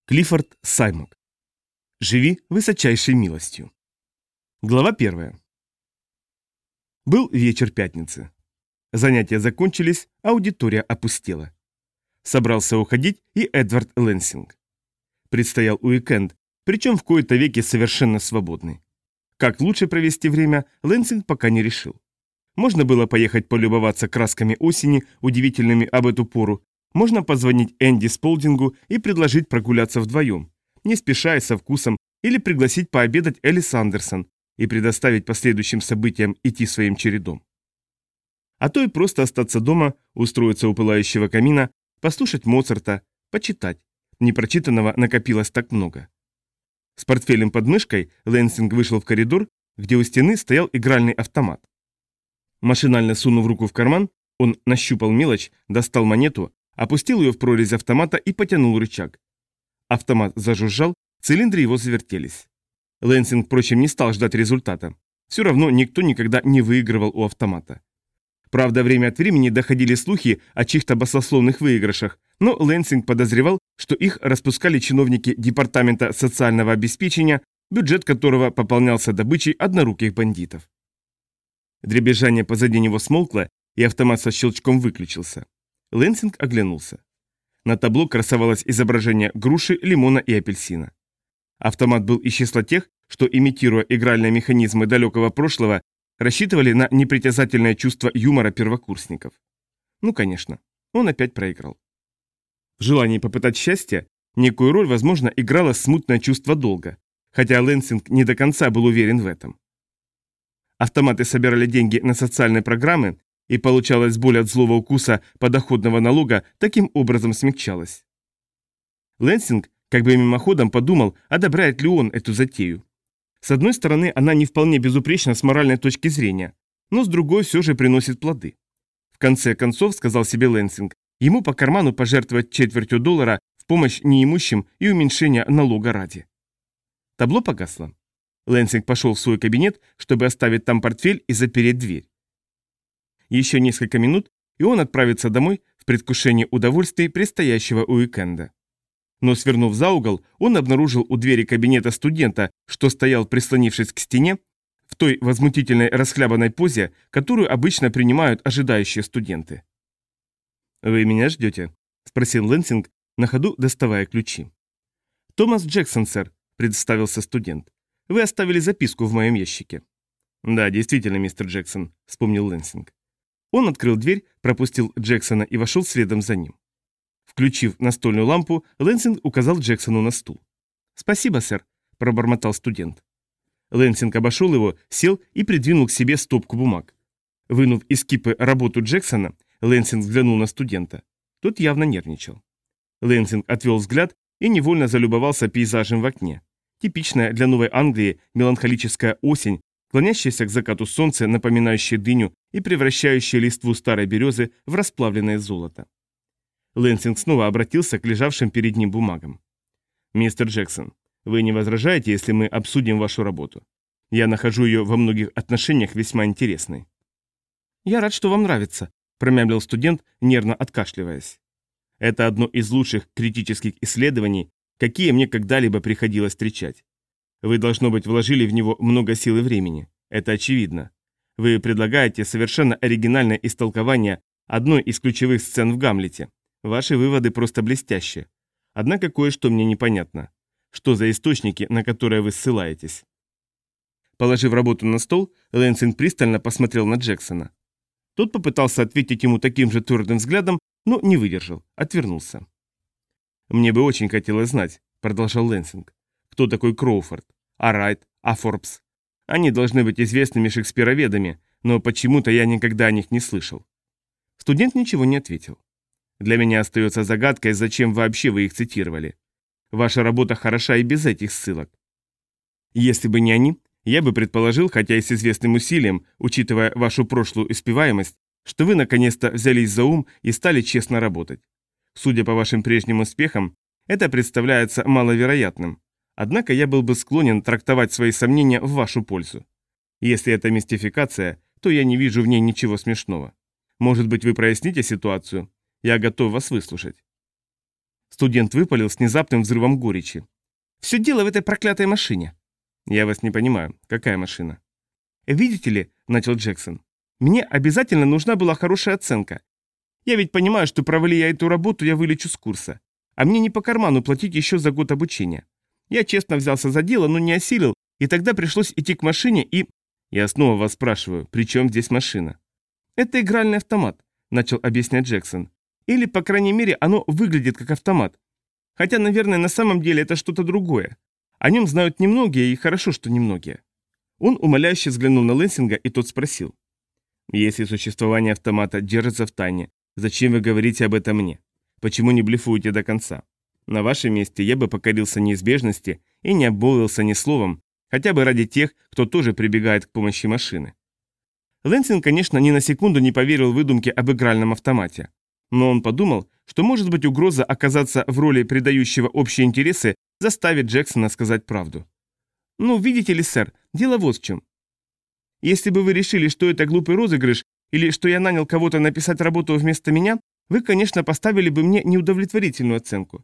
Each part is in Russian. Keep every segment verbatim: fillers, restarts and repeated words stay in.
Клиффорд Саймак. Живи высочайшей милостью. Глава первая. Был вечер пятницы. Занятия закончились, аудитория опустела. Собрался уходить и Эдвард Лэнсинг. Предстоял уикенд, причем в кои-то веки совершенно свободный. Как лучше провести время, Лэнсинг пока не решил. Можно было поехать полюбоваться красками осени, удивительными об эту пору. Можно позвонить Энди Сполдингу и предложить прогуляться вдвоем, не спеша и со вкусом, или пригласить пообедать Элли Сандерсон и предоставить последующим событиям идти своим чередом. А то и просто остаться дома, устроиться у пылающего камина, послушать Моцарта, почитать. Непрочитанного накопилось так много. С портфелем под мышкой Лэнсинг вышел в коридор, где у стены стоял игральный автомат. Машинально сунув руку в карман, он нащупал мелочь, достал монету, опустил ее в прорезь автомата и потянул рычаг. Автомат зажужжал, цилиндры его завертелись. Лэнсинг, впрочем, не стал ждать результата. Все равно никто никогда не выигрывал у автомата. Правда, время от времени доходили слухи о чьих-то баснословных выигрышах, но Лэнсинг подозревал, что их распускали чиновники Департамента социального обеспечения, бюджет которого пополнялся добычей одноруких бандитов. Дребезжание позади него смолкло, и автомат со щелчком выключился. Лэнсинг оглянулся. На табло красовалось изображение груши, лимона и апельсина. Автомат был из числа тех, что, имитируя игральные механизмы далекого прошлого, рассчитывали на непритязательное чувство юмора первокурсников. Ну, конечно, он опять проиграл. В желании попытать счастье некую роль, возможно, играло смутное чувство долга, хотя Лэнсинг не до конца был уверен в этом. Автоматы собирали деньги на социальные программы, и получалась боль от злого укуса подоходного налога таким образом смягчалась. Лэнсинг как бы мимоходом подумал, одобряет ли он эту затею. С одной стороны, она не вполне безупречна с моральной точки зрения, но с другой все же приносит плоды. В конце концов, сказал себе Лэнсинг, ему по карману пожертвовать четвертью доллара в помощь неимущим и уменьшения налога ради. Табло погасло. Лэнсинг пошел в свой кабинет, чтобы оставить там портфель и запереть дверь. Еще несколько минут, и он отправится домой в предвкушении удовольствий предстоящего уикенда. Но свернув за угол, он обнаружил у двери кабинета студента, что стоял, прислонившись к стене, в той возмутительной расхлябанной позе, которую обычно принимают ожидающие студенты. «Вы меня ждете?» – спросил Лэнсинг, на ходу доставая ключи. «Томас Джексон, сэр», – представился студент. «Вы оставили записку в моем ящике». «Да, действительно, мистер Джексон», – вспомнил Лэнсинг. Он открыл дверь, пропустил Джексона и вошел следом за ним. Включив настольную лампу, Лэнсинг указал Джексону на стул. «Спасибо, сэр», – пробормотал студент. Лэнсинг обошел его, сел и придвинул к себе стопку бумаг. Вынув из кипы работу Джексона, Лэнсинг взглянул на студента. Тот явно нервничал. Лэнсинг отвел взгляд и невольно залюбовался пейзажем в окне. Типичная для Новой Англии меланхолическая осень, клонящаяся к закату солнце, напоминающее дыню и превращающее листву старой березы в расплавленное золото. Лэнсинг снова обратился к лежавшим перед ним бумагам. «Мистер Джексон, вы не возражаете, если мы обсудим вашу работу? Я нахожу ее во многих отношениях весьма интересной». «Я рад, что вам нравится», – промямлил студент, нервно откашливаясь. «Это одно из лучших критических исследований, какие мне когда-либо приходилось встречать. Вы, должно быть, вложили в него много сил и времени. Это очевидно. Вы предлагаете совершенно оригинальное истолкование одной из ключевых сцен в Гамлете. Ваши выводы просто блестящие. Однако кое-что мне непонятно. Что за источники, на которые вы ссылаетесь?» Положив работу на стол, Лэнсинг пристально посмотрел на Джексона. Тот попытался ответить ему таким же твердым взглядом, но не выдержал, отвернулся. «Мне бы очень хотелось знать», — продолжал Лэнсинг, «кто такой Кроуфорд, а Райт, а Форбс. Они должны быть известными шекспироведами, но почему-то я никогда о них не слышал». Студент ничего не ответил. «Для меня остается загадкой, зачем вообще вы их цитировали. Ваша работа хороша и без этих ссылок. Если бы не они, я бы предположил, хотя и с известным усилием, учитывая вашу прошлую успеваемость, что вы наконец-то взялись за ум и стали честно работать. Судя по вашим прежним успехам, это представляется маловероятным. Однако я был бы склонен трактовать свои сомнения в вашу пользу. Если это мистификация, то я не вижу в ней ничего смешного. Может быть, вы проясните ситуацию? Я готов вас выслушать». Студент выпалил с внезапным взрывом горечи. «Все дело в этой проклятой машине». «Я вас не понимаю. Какая машина?» «Видите ли», — начал Джексон, — «мне обязательно нужна была хорошая оценка. Я ведь понимаю, что провали я эту работу, я вылечу с курса. А мне не по карману платить еще за год обучения. Я честно взялся за дело, но не осилил, и тогда пришлось идти к машине и...» «Я снова вас спрашиваю, при чем здесь машина?» «Это игральный автомат», — начал объяснять Джексон. «Или, по крайней мере, оно выглядит как автомат. Хотя, наверное, на самом деле это что-то другое. О нем знают немногие, и хорошо, что немногие». Он умоляюще взглянул на Лэнсинга, и тот спросил. «Если существование автомата держится в тайне, зачем вы говорите об этом мне? Почему не блефуете до конца? На вашем месте я бы покорился неизбежности и не обмолвился ни словом, хотя бы ради тех, кто тоже прибегает к помощи машины». Лэнсинг, конечно, ни на секунду не поверил выдумке об игральном автомате. Но он подумал, что, может быть, угроза оказаться в роли предающего общие интересы заставит Джексона сказать правду. «Ну, видите ли, сэр, дело вот в чем. Если бы вы решили, что это глупый розыгрыш, или что я нанял кого-то написать работу вместо меня, вы, конечно, поставили бы мне неудовлетворительную оценку.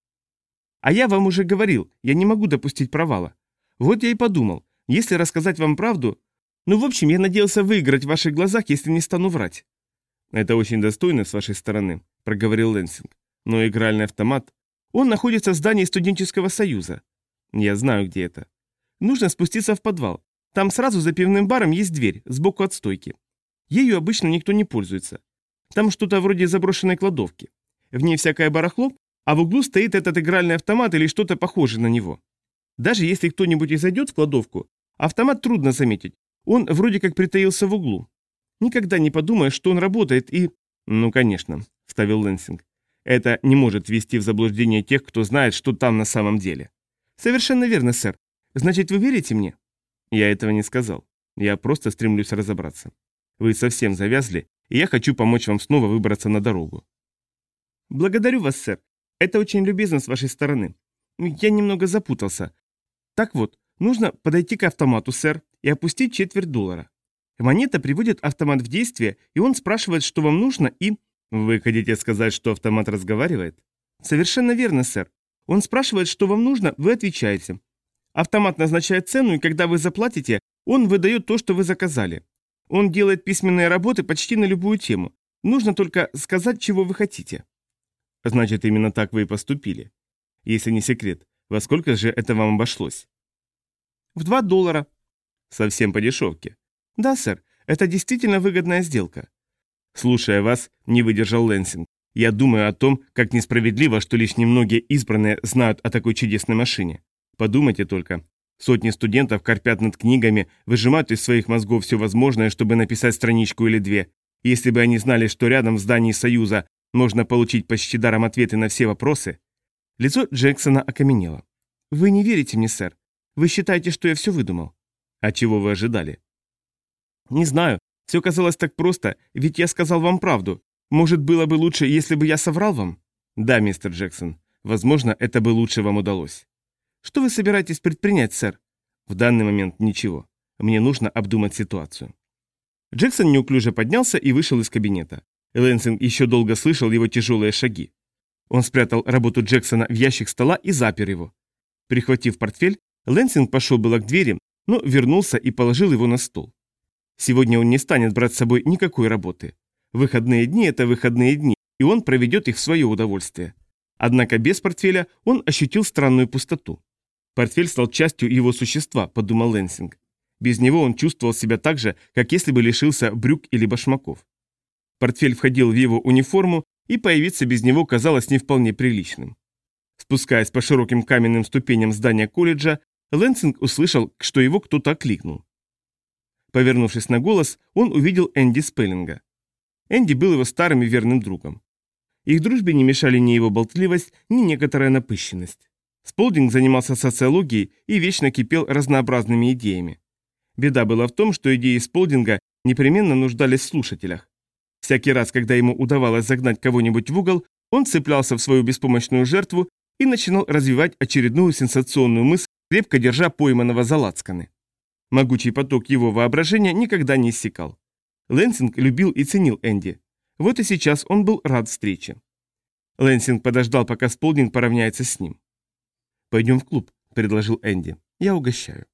А я вам уже говорил, я не могу допустить провала. Вот я и подумал, если рассказать вам правду... Ну, в общем, я надеялся выиграть в ваших глазах, если не стану врать». «Это очень достойно с вашей стороны», — проговорил Лэнсинг. «Но игральный автомат... Он находится в здании студенческого союза. Я знаю, где это. Нужно спуститься в подвал. Там сразу за пивным баром есть дверь, сбоку от стойки. Ею обычно никто не пользуется. Там что-то вроде заброшенной кладовки. В ней всякое барахло, а в углу стоит этот игральный автомат или что-то похожее на него. Даже если кто-нибудь и зайдет в кладовку, автомат трудно заметить. Он вроде как притаился в углу. Никогда не подумаешь, что он работает и...» «Ну, конечно», — вставил Лэнсинг. «Это не может ввести в заблуждение тех, кто знает, что там на самом деле». «Совершенно верно, сэр. Значит, вы верите мне?» «Я этого не сказал. Я просто стремлюсь разобраться. Вы совсем завязли, и я хочу помочь вам снова выбраться на дорогу». «Благодарю вас, сэр. Это очень любезно с вашей стороны. Я немного запутался. Так вот, нужно подойти к автомату, сэр, и опустить четверть доллара. Монета приводит автомат в действие, и он спрашивает, что вам нужно, и...» «Вы хотите сказать, что автомат разговаривает?» «Совершенно верно, сэр. Он спрашивает, что вам нужно, вы отвечаете. Автомат назначает цену, и когда вы заплатите, он выдает то, что вы заказали. Он делает письменные работы почти на любую тему. Нужно только сказать, чего вы хотите». «Значит, именно так вы и поступили. Если не секрет, во сколько же это вам обошлось?» «В два доллара». «Совсем по дешевке». «Да, сэр, это действительно выгодная сделка». «Слушая вас, не выдержал Лэнсинг. Я думаю о том, как несправедливо, что лишь немногие избранные знают о такой чудесной машине. Подумайте только. Сотни студентов корпят над книгами, выжимают из своих мозгов все возможное, чтобы написать страничку или две. Если бы они знали, что рядом в здании Союза можно получить почти даром ответы на все вопросы...» Лицо Джексона окаменело. «Вы не верите мне, сэр. Вы считаете, что я все выдумал?» «А чего вы ожидали?» «Не знаю. Все казалось так просто, ведь я сказал вам правду. Может, было бы лучше, если бы я соврал вам?» «Да, мистер Джексон. Возможно, это бы лучше вам удалось». «Что вы собираетесь предпринять, сэр?» «В данный момент ничего. Мне нужно обдумать ситуацию». Джексон неуклюже поднялся и вышел из кабинета. Лэнсинг еще долго слышал его тяжелые шаги. Он спрятал работу Джексона в ящик стола и запер его. Прихватив портфель, Лэнсинг пошел было к двери, но вернулся и положил его на стол. Сегодня он не станет брать с собой никакой работы. Выходные дни – это выходные дни, и он проведет их в свое удовольствие. Однако без портфеля он ощутил странную пустоту. Портфель стал частью его существа, подумал Лэнсинг. Без него он чувствовал себя так же, как если бы лишился брюк или башмаков. Портфель входил в его униформу, и появиться без него казалось не вполне приличным. Спускаясь по широким каменным ступеням здания колледжа, Лэнсинг услышал, что его кто-то окликнул. Повернувшись на голос, он увидел Энди Спеллинга. Энди был его старым и верным другом. Их дружбе не мешали ни его болтливость, ни некоторая напыщенность. Сполдинг занимался социологией и вечно кипел разнообразными идеями. Беда была в том, что идеи Сполдинга непременно нуждались в слушателях. Всякий раз, когда ему удавалось загнать кого-нибудь в угол, он цеплялся в свою беспомощную жертву и начинал развивать очередную сенсационную мысль, крепко держа пойманного за лацканы. Могучий поток его воображения никогда не иссякал. Лэнсинг любил и ценил Энди. Вот и сейчас он был рад встрече. Лэнсинг подождал, пока Сполдинг поравняется с ним. «Пойдем в клуб», — предложил Энди. «Я угощаю».